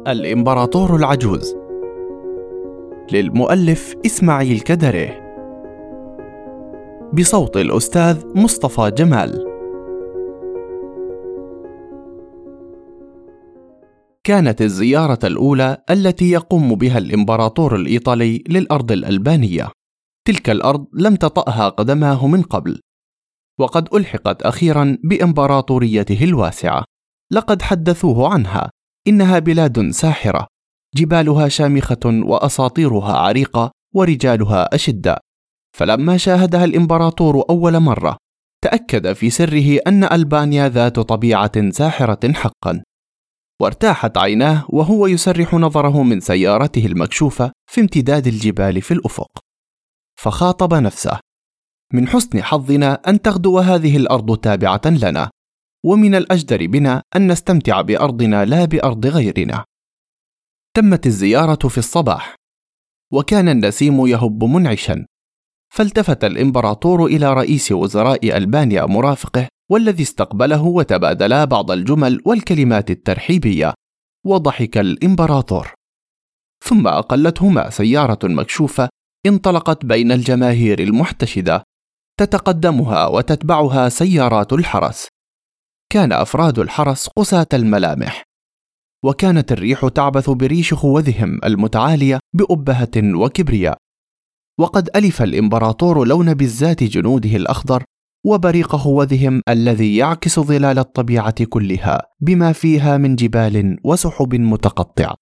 الإمبراطور العجوز للمؤلف إسماعيل كدره، بصوت الأستاذ مصطفى جمال. كانت الزيارة الأولى التي يقوم بها الإمبراطور الإيطالي للأرض الألبانية. تلك الأرض لم تطأها قدماه من قبل، وقد ألحقت أخيرا بإمبراطوريته الواسعة. لقد حدثوه عنها، إنها بلاد ساحرة، جبالها شامخة وأساطيرها عريقة ورجالها أشداء. فلما شاهدها الإمبراطور أول مرة، تأكد في سره أن ألبانيا ذات طبيعة ساحرة حقا، وارتاحت عيناه وهو يسرح نظره من سيارته المكشوفة في امتداد الجبال في الأفق. فخاطب نفسه: من حسن حظنا أن تغدو هذه الأرض تابعة لنا، ومن الأجدر بنا أن نستمتع بأرضنا لا بأرض غيرنا. تمت الزيارة في الصباح، وكان النسيم يهب منعشا، فالتفت الإمبراطور إلى رئيس وزراء ألبانيا مرافقه، والذي استقبله وتبادلا بعض الجمل والكلمات الترحيبية. وضحك الإمبراطور، ثم أقلتهما سيارة مكشوفة انطلقت بين الجماهير المحتشدة، تتقدمها وتتبعها سيارات الحرس. كان أفراد الحرس قساة الملامح، وكانت الريح تعبث بريش خوذهم المتعالية بأبهة وكبرياء. وقد ألف الإمبراطور لون بالذات جنوده الأخضر، وبريق خوذهم الذي يعكس ظلال الطبيعة كلها بما فيها من جبال وسحب متقطعة.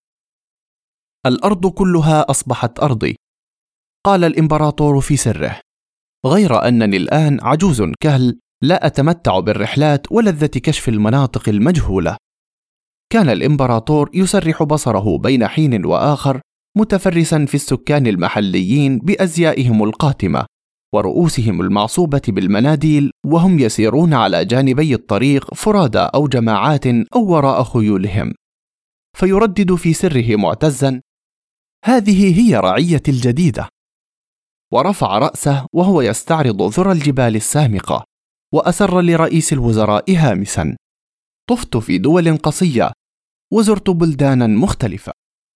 الأرض كلها أصبحت أرضي، قال الإمبراطور في سره، غير أنني الآن عجوز كهل، لا أتمتع بالرحلات ولذة كشف المناطق المجهولة. كان الإمبراطور يسرح بصره بين حين وآخر، متفرسا في السكان المحليين بأزيائهم القاتمة ورؤوسهم المعصوبة بالمناديل، وهم يسيرون على جانبي الطريق فرادى أو جماعات أو وراء خيولهم، فيردد في سره معتزا: هذه هي رعيتي الجديدة. ورفع رأسه وهو يستعرض ذرى الجبال السامقة، وأسر لرئيس الوزراء هامسا: طفت في دول قصية وزرت بلدانا مختلفة،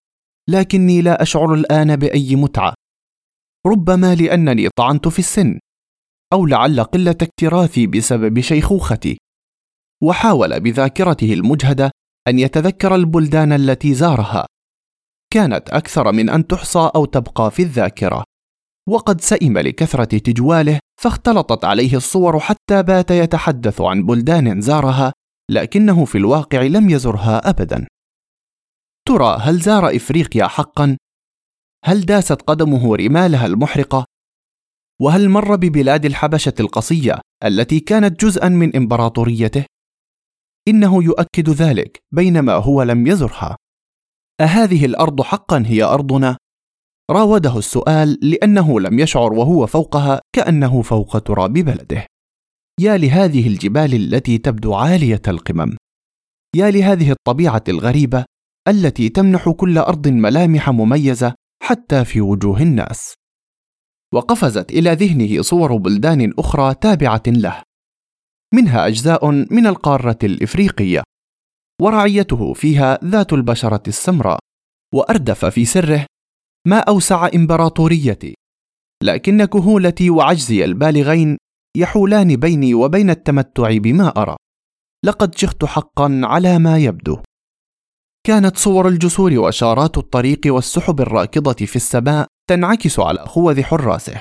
لكني لا أشعر الآن بأي متعة، ربما لأنني طعنت في السن، أو لعل قلة اكتراثي بسبب شيخوختي. وحاول بذاكرته المجهدة أن يتذكر البلدان التي زارها، كانت أكثر من أن تحصى أو تبقى في الذاكرة. وقد سئم لكثرة تجواله، فاختلطت عليه الصور حتى بات يتحدث عن بلدان زارها، لكنه في الواقع لم يزرها أبدا. ترى هل زار إفريقيا حقا؟ هل داست قدمه رمالها المحرقة؟ وهل مر ببلاد الحبشة القصية التي كانت جزءا من إمبراطوريته؟ إنه يؤكد ذلك بينما هو لم يزرها. أهذه الأرض حقا هي أرضنا؟ راوده السؤال، لأنه لم يشعر وهو فوقها كأنه فوق تراب بلده. يا لهذه الجبال التي تبدو عالية القمم، يا لهذه الطبيعة الغريبة التي تمنح كل أرض ملامح مميزة حتى في وجوه الناس. وقفزت إلى ذهنه صور بلدان أخرى تابعة له، منها أجزاء من القارة الإفريقية، ورعيته فيها ذات البشرة السمراء. وأردف في سره: ما أوسع إمبراطوريتي، لكن كهولتي وعجزي البالغين يحولان بيني وبين التمتع بما أرى. لقد شخت حقا على ما يبدو. كانت صور الجسور وشارات الطريق والسحب الراكضة في السماء تنعكس على خوذ حراسه.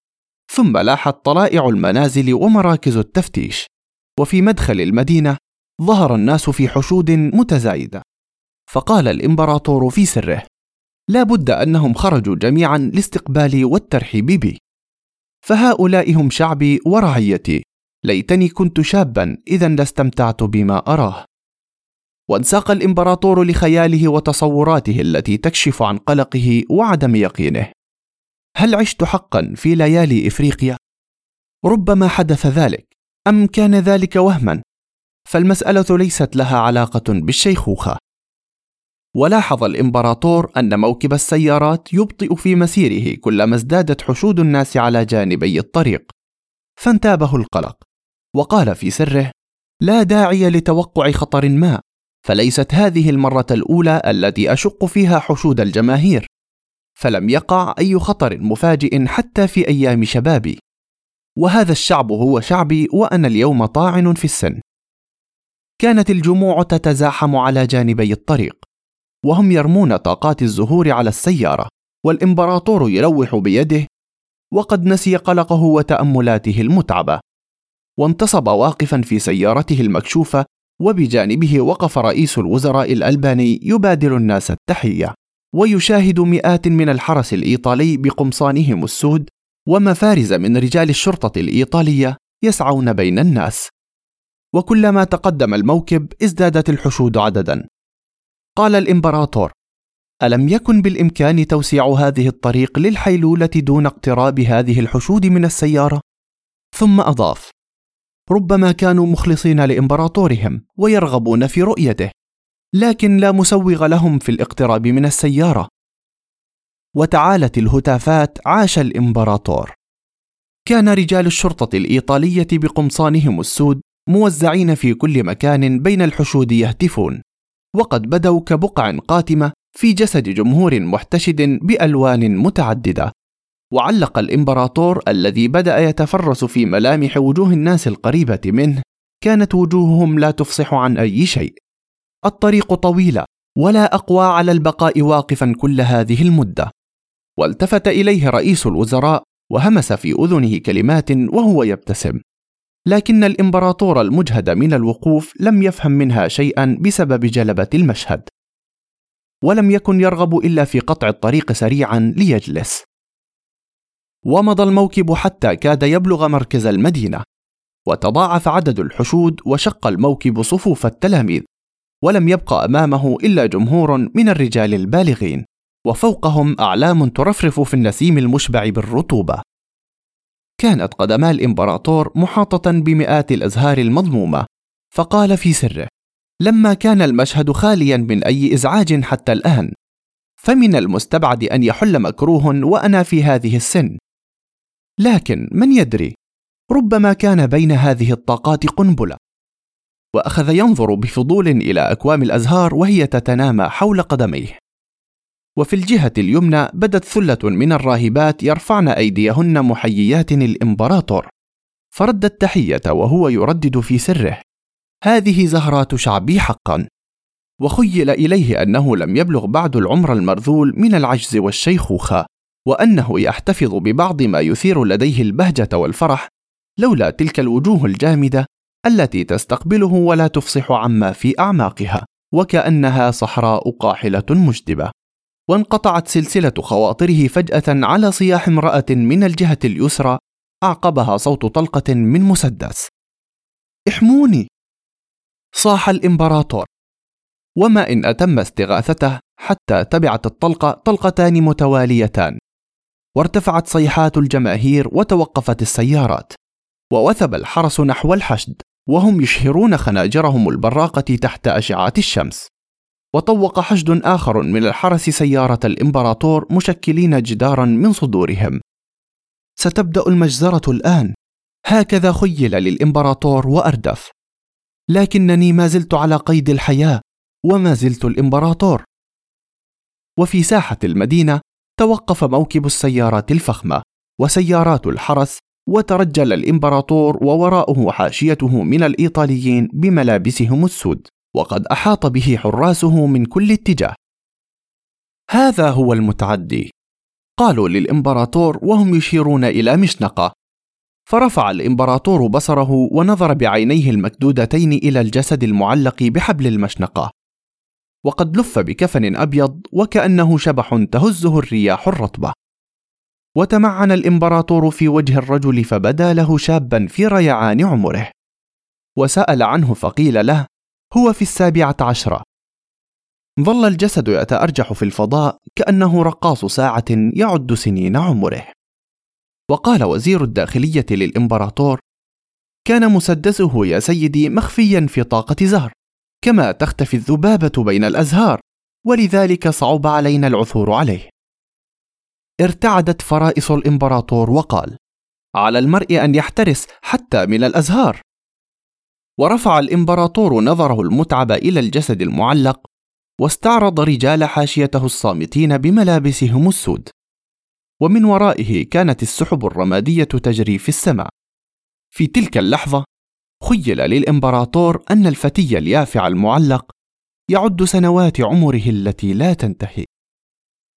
ثم لاحت طلائع المنازل ومراكز التفتيش، وفي مدخل المدينة ظهر الناس في حشود متزايدة. فقال الإمبراطور في سره: لا بد أنهم خرجوا جميعا لاستقبالي والترحيب بي، فهؤلاء هم شعبي ورعيتي. ليتني كنت شابا، إذا لاستمتعت بما أراه. وانساق الإمبراطور لخياله وتصوراته التي تكشف عن قلقه وعدم يقينه. هل عشت حقا في ليالي إفريقيا؟ ربما حدث ذلك، أم كان ذلك وهما؟ فالمسألة ليست لها علاقة بالشيخوخة. ولاحظ الإمبراطور أن موكب السيارات يبطئ في مسيره كلما ازدادت حشود الناس على جانبي الطريق، فانتابه القلق، وقال في سره: لا داعي لتوقع خطر ما، فليست هذه المرة الأولى التي أشق فيها حشود الجماهير، فلم يقع أي خطر مفاجئ حتى في أيام شبابي، وهذا الشعب هو شعبي وأنا اليوم طاعن في السن. كانت الجموع تتزاحم على جانبي الطريق، وهم يرمون طاقات الزهور على السيارة، والإمبراطور يلوح بيده وقد نسي قلقه وتأملاته المتعبة، وانتصب واقفا في سيارته المكشوفة، وبجانبه وقف رئيس الوزراء الألباني يبادل الناس التحية، ويشاهد مئات من الحرس الإيطالي بقمصانهم السود ومفارز من رجال الشرطة الإيطالية يسعون بين الناس. وكلما تقدم الموكب ازدادت الحشود عددا. قال الإمبراطور: ألم يكن بالإمكان توسيع هذه الطريق للحيلولة دون اقتراب هذه الحشود من السيارة؟ ثم أضاف: ربما كانوا مخلصين لإمبراطورهم ويرغبون في رؤيته، لكن لا مسوغ لهم في الاقتراب من السيارة. وتعالت الهتافات: عاش الإمبراطور! كان رجال الشرطة الإيطالية بقمصانهم السود موزعين في كل مكان بين الحشود يهتفون، وقد بدوا كبقع قاتمة في جسد جمهور محتشد بألوان متعددة. وعلق الإمبراطور الذي بدأ يتفرس في ملامح وجوه الناس القريبة منه، كانت وجوههم لا تفصح عن أي شيء. الطريق طويلة ولا أقوى على البقاء واقفا كل هذه المدة. والتفت إليه رئيس الوزراء وهمس في أذنه كلمات وهو يبتسم، لكن الإمبراطور المجهد من الوقوف لم يفهم منها شيئا بسبب جلبة المشهد، ولم يكن يرغب إلا في قطع الطريق سريعا ليجلس. ومضى الموكب حتى كاد يبلغ مركز المدينة، وتضاعف عدد الحشود وشق الموكب صفوف التلاميذ، ولم يبق أمامه إلا جمهور من الرجال البالغين، وفوقهم أعلام ترفرف في النسيم المشبع بالرطوبة. كانت قدما الإمبراطور محاطة بمئات الأزهار المضمومة، فقال في سره: لما كان المشهد خاليا من أي إزعاج حتى الآن، فمن المستبعد أن يحل مكروه وأنا في هذه السن. لكن من يدري، ربما كان بين هذه الطاقات قنبلة. وأخذ ينظر بفضول إلى أكوام الأزهار وهي تتنامى حول قدميه. وفي الجهة اليمنى بدت ثلة من الراهبات يرفعن أيديهن محييات الإمبراطور، فرد التحية وهو يردد في سره: هذه زهرات شعبي حقا. وخيل إليه أنه لم يبلغ بعد العمر المرذول من العجز والشيخوخة، وأنه يحتفظ ببعض ما يثير لديه البهجة والفرح، لولا تلك الوجوه الجامدة التي تستقبله ولا تفصح عما في أعماقها، وكأنها صحراء قاحلة مجدبة. وانقطعت سلسلة خواطره فجأة على صياح امرأة من الجهة اليسرى، أعقبها صوت طلقة من مسدس. احموني! صاح الإمبراطور، وما إن أتم استغاثته حتى تبعت الطلقة طلقتان متواليتان، وارتفعت صيحات الجماهير وتوقفت السيارات، ووثب الحرس نحو الحشد وهم يشهرون خناجرهم البراقة تحت أشعة الشمس. وطوق حشد آخر من الحرس سيارة الإمبراطور مشكلين جدارا من صدورهم. ستبدأ المجزرة الآن، هكذا خيل للإمبراطور وأردف، لكنني ما زلت على قيد الحياة وما زلت الإمبراطور. وفي ساحة المدينة توقف موكب السيارات الفخمة وسيارات الحرس، وترجل الإمبراطور ووراءه حاشيته من الإيطاليين بملابسهم السود، وقد أحاط به حراسه من كل اتجاه. هذا هو المتعدي، قالوا للإمبراطور وهم يشيرون إلى مشنقة. فرفع الإمبراطور بصره ونظر بعينيه المكدودتين إلى الجسد المعلق بحبل المشنقة، وقد لف بكفن أبيض وكأنه شبح تهزه الرياح الرطبة. وتمعن الإمبراطور في وجه الرجل فبدا له شابا في ريعان عمره، وسأل عنه فقيل له: هو في 17. ظل الجسد يتأرجح في الفضاء كأنه رقاص ساعة يعد سنين عمره. وقال وزير الداخلية للإمبراطور: كان مسدسه يا سيدي مخفيا في طاقة زهر، كما تختفي الذبابة بين الأزهار، ولذلك صعب علينا العثور عليه. ارتعدت فرائص الإمبراطور وقال: على المرء أن يحترس حتى من الأزهار. ورفع الإمبراطور نظره المتعب إلى الجسد المعلق، واستعرض رجال حاشيته الصامتين بملابسهم السود، ومن ورائه كانت السحب الرمادية تجري في السماء. في تلك اللحظة خيل للإمبراطور أن الفتي اليافع المعلق يعد سنوات عمره التي لا تنتهي.